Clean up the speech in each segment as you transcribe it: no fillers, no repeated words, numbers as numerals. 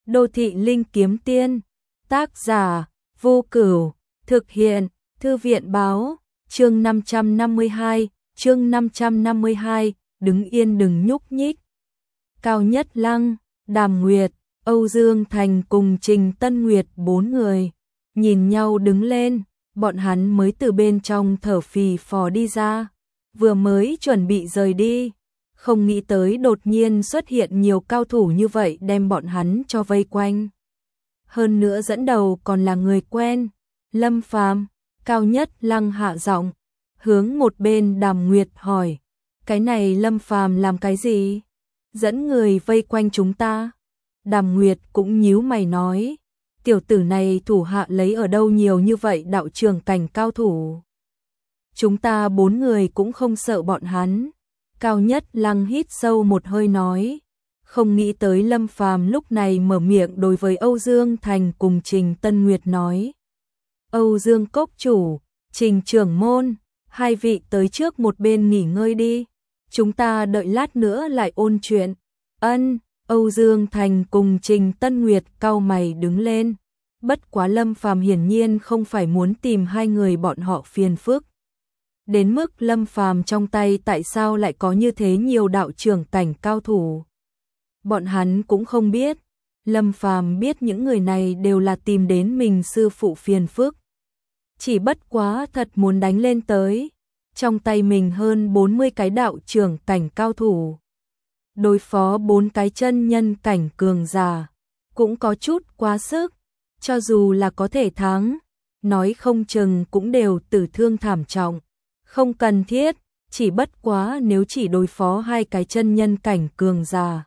Đô thị linh kiếm tiên, tác giả, Vô Cửu, thực hiện, Thư viện báo, chương 552, đứng yên đừng nhúc nhích. Cao Nhất Lăng, Đàm Nguyệt, Âu Dương Thành cùng Trình Tân Nguyệt 4 người, nhìn nhau đứng lên, bọn hắn mới từ bên trong thở phì phò đi ra, vừa mới chuẩn bị rời đi. Không nghĩ tới đột nhiên xuất hiện nhiều cao thủ như vậy đem bọn hắn cho vây quanh. Hơn nữa dẫn đầu còn là người quen, Lâm Phàm. Cao Nhất Lăng hạ giọng, hướng một bên Đàm Nguyệt hỏi, cái này Lâm Phàm làm cái gì? Dẫn người vây quanh chúng ta. Đàm Nguyệt cũng nhíu mày nói, tiểu tử này thủ hạ lấy ở đâu nhiều như vậy đạo trường cảnh cao thủ. Chúng ta 4 người cũng không sợ bọn hắn. Cao Nhất Lăng hít sâu một hơi nói, không nghĩ tới Lâm Phàm lúc này mở miệng đối với Âu Dương Thành cùng Trình Tân Nguyệt nói. Âu Dương Cốc chủ, Trình trưởng môn, hai vị tới trước một bên nghỉ ngơi đi, chúng ta đợi lát nữa lại ôn chuyện. Ân, Âu Dương Thành cùng Trình Tân Nguyệt cau mày đứng lên, bất quá Lâm Phàm hiển nhiên không phải muốn tìm hai người bọn họ phiền phức. Đến mức Lâm Phàm trong tay tại sao lại có như thế nhiều đạo trưởng cảnh cao thủ. Bọn hắn cũng không biết, Lâm Phàm biết những người này đều là tìm đến mình sư phụ phiền phức. Chỉ bất quá thật muốn đánh lên tới, trong tay mình hơn 40 cái đạo trưởng cảnh cao thủ. Đối phó 4 cái chân nhân cảnh cường giả, cũng có chút quá sức, cho dù là có thể thắng, nói không chừng cũng đều tử thương thảm trọng. Không cần thiết, chỉ bất quá nếu chỉ đối phó 2 cái chân nhân cảnh cường giả.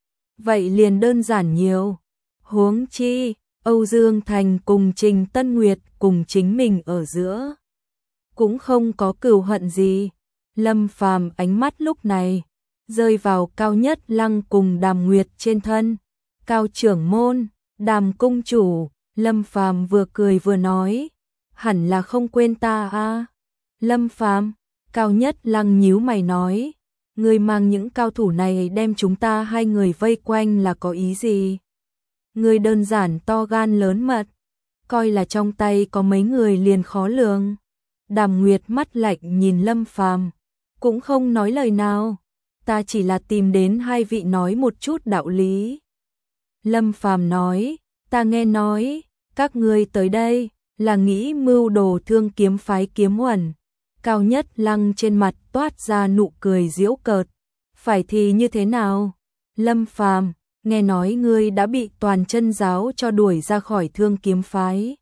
Vậy liền đơn giản nhiều. Huống chi, Âu Dương Thành cùng Trình Tân Nguyệt cùng chính mình ở giữa. Cũng không có cừu hận gì. Lâm Phàm ánh mắt lúc này, rơi vào Cao Nhất Lăng cùng Đàm Nguyệt trên thân. Cao trưởng môn, Đàm cung chủ, Lâm Phàm vừa cười vừa nói, hẳn là không quên ta a. Lâm Phàm, Cao Nhất Lăng nhíu mày nói, ngươi mang những cao thủ này đem chúng ta hai người vây quanh là có ý gì? Ngươi đơn giản to gan lớn mật, coi là trong tay có mấy người liền khó lường. Đàm Nguyệt mắt lạnh nhìn Lâm Phàm, cũng không nói lời nào, ta chỉ là tìm đến hai vị nói một chút đạo lý. Lâm Phàm nói, ta nghe nói, các ngươi tới đây là nghĩ mưu đồ Thương Kiếm phái Kiếm Uẩn. Cao Nhất Lăng trên mặt toát ra nụ cười giễu cợt. Phải thì như thế nào? Lâm Phàm, nghe nói ngươi đã bị toàn chân giáo cho đuổi ra khỏi Thương Kiếm phái.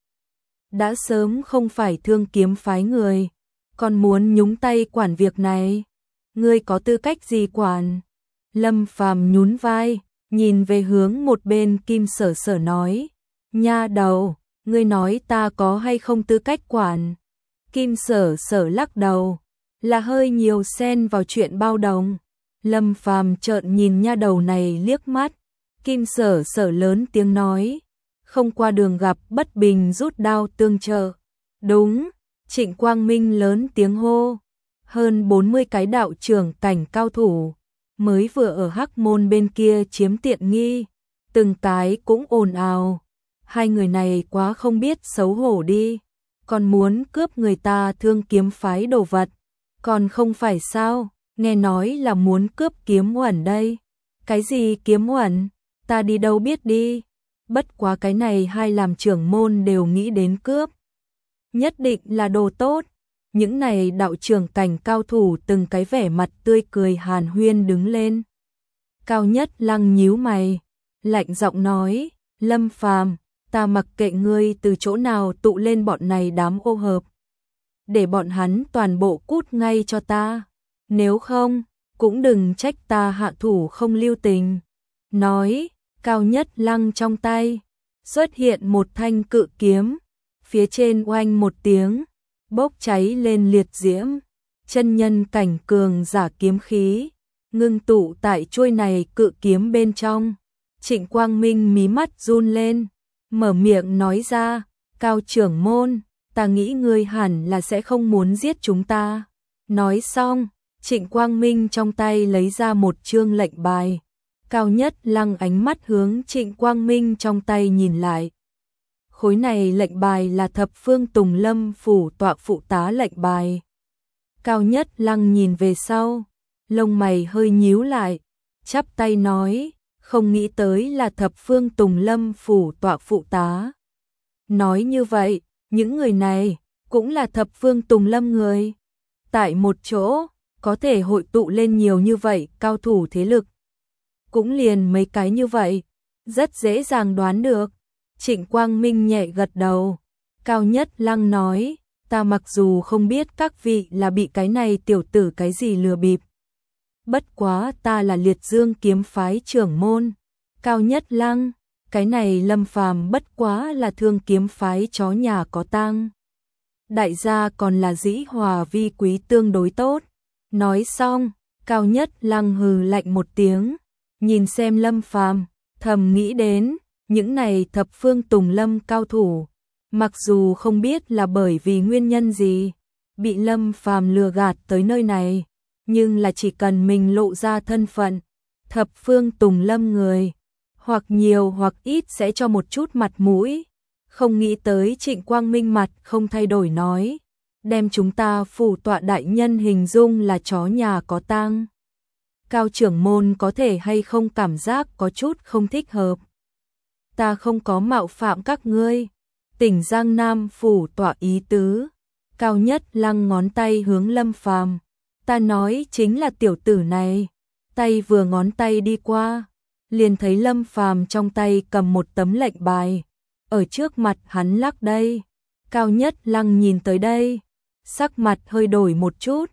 Đã sớm không phải Thương Kiếm phái người, còn muốn nhúng tay quản việc này. Ngươi có tư cách gì quản? Lâm Phàm nhún vai, nhìn về hướng một bên Kim Sở Sở nói, nha đầu, ngươi nói ta có hay không tư cách quản? Kim Sở Sở lắc đầu, là hơi nhiều xen vào chuyện bao đồng. Lâm Phàm trợn nhìn nha đầu này liếc mắt. Kim Sở Sở lớn tiếng nói, không qua đường gặp bất bình rút đao tương trợ. Đúng, Trịnh Quang Minh lớn tiếng hô. Hơn 40 cái đạo trưởng cảnh cao thủ, mới vừa ở Hắc Môn bên kia chiếm tiện nghi, từng cái cũng ồn ào. Hai người này quá không biết xấu hổ đi. Còn muốn cướp người ta Thương Kiếm phái đồ vật, còn không phải sao, nghe nói là muốn cướp Kiếm Uẩn đây. Cái gì Kiếm Uẩn, ta đi đâu biết đi, bất quá cái này hai làm trưởng môn đều nghĩ đến cướp. Nhất định là đồ tốt, những này đạo trưởng cảnh cao thủ từng cái vẻ mặt tươi cười hàn huyên đứng lên. Cao Nhất Lăng nhíu mày, lạnh giọng nói, Lâm Phàm, ta mặc kệ ngươi từ chỗ nào tụ lên bọn này đám ô hợp. Để bọn hắn toàn bộ cút ngay cho ta. Nếu không, cũng đừng trách ta hạ thủ không lưu tình. Nói, Cao Nhất Lăng trong tay, xuất hiện một thanh cự kiếm. Phía trên oanh một tiếng, bốc cháy lên liệt diễm. Chân nhân cảnh cường giả kiếm khí, ngưng tụ tại chuôi này cự kiếm bên trong. Trịnh Quang Minh mí mắt run lên, mở miệng nói ra, Cao trưởng môn, ta nghĩ ngươi hẳn là sẽ không muốn giết chúng ta. Nói xong, Trịnh Quang Minh trong tay lấy ra một chương lệnh bài. Cao Nhất Lăng ánh mắt hướng Trịnh Quang Minh trong tay nhìn lại. Khối này lệnh bài là Thập Phương Tùng Lâm phủ tọa phụ tá lệnh bài. Cao Nhất Lăng nhìn về sau, lông mày hơi nhíu lại, chắp tay nói, không nghĩ tới là Thập Phương Tùng Lâm phủ tọa phụ tá. Nói như vậy, những người này cũng là Thập Phương Tùng Lâm người. Tại một chỗ, có thể hội tụ lên nhiều như vậy cao thủ thế lực. Cũng liền mấy cái như vậy, rất dễ dàng đoán được. Trịnh Quang Minh nhẹ gật đầu. Cao Nhất Lăng nói, ta mặc dù không biết các vị là bị cái này tiểu tử cái gì lừa bịp. Bất quá ta là Liệt Dương kiếm phái trưởng môn. Cao Nhất Lăng, cái này Lâm Phàm bất quá là Thương kiếm phái chó nhà có tang. Đại gia còn là dĩ hòa vi quý tương đối tốt. Nói xong, Cao Nhất Lăng hừ lạnh một tiếng, nhìn xem Lâm Phàm, thầm nghĩ đến, những này Thập Phương Tùng Lâm cao thủ, mặc dù không biết là bởi vì nguyên nhân gì, bị Lâm Phàm lừa gạt tới nơi này, nhưng là chỉ cần mình lộ ra thân phận, Thập Phương Tùng Lâm người, hoặc nhiều hoặc ít sẽ cho một chút mặt mũi. Không nghĩ tới Trịnh Quang Minh mặt không thay đổi nói, đem chúng ta phủ tọa đại nhân hình dung là chó nhà có tang. Cao trưởng môn có thể hay không cảm giác có chút không thích hợp. Ta không có mạo phạm các ngươi. Tỉnh Giang Nam phủ tọa ý tứ. Cao Nhất Lăng ngón tay hướng Lâm Phàm. Ta nói chính là tiểu tử này. Tay vừa ngón tay đi qua, liền thấy Lâm Phàm trong tay cầm một tấm lệnh bài. Ở trước mặt hắn lắc đây. Cao Nhất Lăng nhìn tới đây, sắc mặt hơi đổi một chút.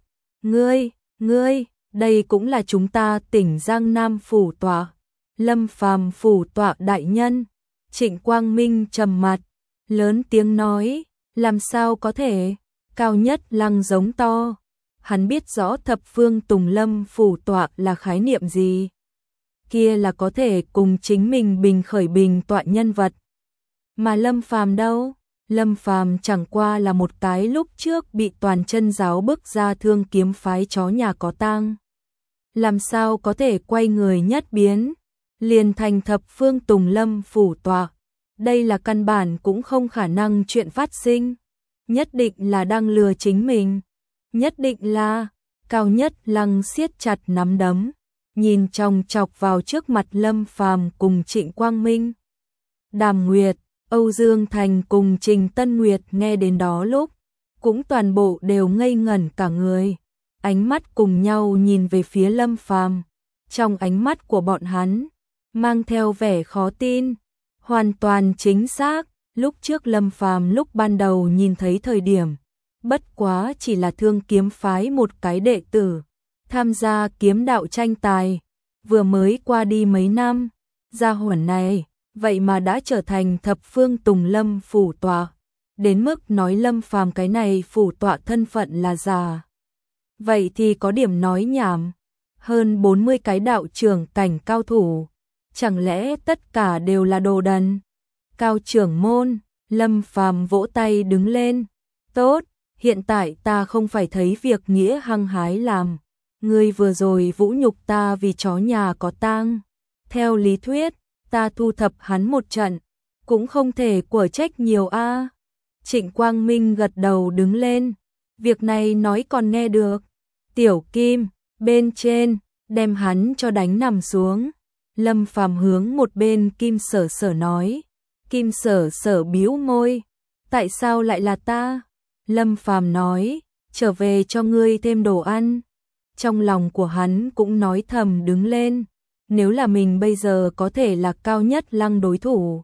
Ngươi, đây cũng là chúng ta tỉnh Giang Nam phủ tọa. Lâm Phàm phủ tọa đại nhân. Trịnh Quang Minh trầm mặt, lớn tiếng nói, làm sao có thể? Cao Nhất Lăng giống to. Hắn biết rõ Thập Phương Tùng Lâm phủ tọa là khái niệm gì. Kia là có thể cùng chính mình bình khởi bình tọa nhân vật. Mà Lâm Phàm đâu? Lâm Phàm chẳng qua là một cái lúc trước bị toàn chân giáo bức ra Thương kiếm phái chó nhà có tang. Làm sao có thể quay người nhất biến, liền thành Thập Phương Tùng Lâm phủ tọa. Đây là căn bản cũng không khả năng chuyện phát sinh. Nhất định là đang lừa chính mình. Nhất định là. Cao Nhất Lăng siết chặt nắm đấm, nhìn chòng chọc vào trước mặt Lâm Phàm cùng Trịnh Quang Minh. Đàm Nguyệt, Âu Dương Thành cùng Trình Tân Nguyệt nghe đến đó lúc, cũng toàn bộ đều ngây ngẩn cả người. Ánh mắt cùng nhau nhìn về phía Lâm Phàm. Trong ánh mắt của bọn hắn, mang theo vẻ khó tin. Hoàn toàn chính xác, lúc trước Lâm Phàm lúc ban đầu nhìn thấy thời điểm, bất quá chỉ là Thương kiếm phái một cái đệ tử, tham gia kiếm đạo tranh tài, vừa mới qua đi mấy năm, gia hỏa này, vậy mà đã trở thành Thập Phương Tùng Lâm phủ tọa, đến mức nói Lâm Phàm cái này phủ tọa thân phận là giả. Vậy thì có điểm nói nhảm, hơn 40 cái đạo trưởng cảnh cao thủ, chẳng lẽ tất cả đều là đồ đần? Cao trưởng môn, Lâm Phàm vỗ tay đứng lên. Tốt, hiện tại ta không phải thấy việc nghĩa hăng hái làm. Ngươi vừa rồi vũ nhục ta vì chó nhà có tang. Theo lý thuyết, ta thu thập hắn một trận, cũng không thể của trách nhiều a. Trịnh Quang Minh gật đầu đứng lên. Việc này nói còn nghe được. Tiểu Kim, bên trên, đem hắn cho đánh nằm xuống. Lâm Phàm hướng một bên Kim Sở Sở nói. Kim Sở Sở bĩu môi. Tại sao lại là ta? Lâm Phàm nói, trở về cho ngươi thêm đồ ăn. Trong lòng của hắn cũng nói thầm đứng lên. Nếu là mình bây giờ có thể là Cao Nhất Lăng đối thủ,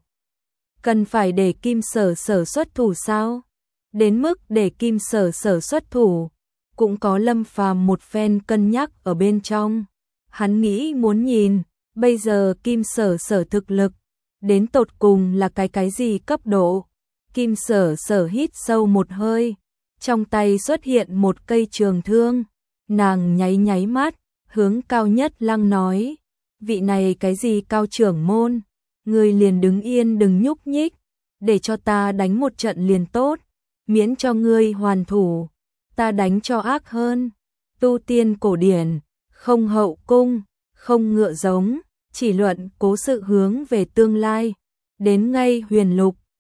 cần phải để Kim Sở Sở xuất thủ sao? Đến mức để Kim Sở Sở xuất thủ, cũng có Lâm Phàm một phen cân nhắc ở bên trong. Hắn nghĩ muốn nhìn, bây giờ Kim Sở Sở thực lực, đến tột cùng là cái gì cấp độ. Kim Sở Sở hít sâu một hơi, trong tay xuất hiện một cây trường thương. Nàng nháy mắt, hướng Cao Nhất Lăng nói, vị này cái gì Cao trưởng môn, người liền đứng yên đừng nhúc nhích, để cho ta đánh một trận liền tốt, miễn cho ngươi hoàn thủ, ta đánh cho ác hơn. Tu tiên cổ điển, không hậu cung, không ngựa giống, chỉ luận cố sự hướng về tương lai. Đến ngay Huyền Lục,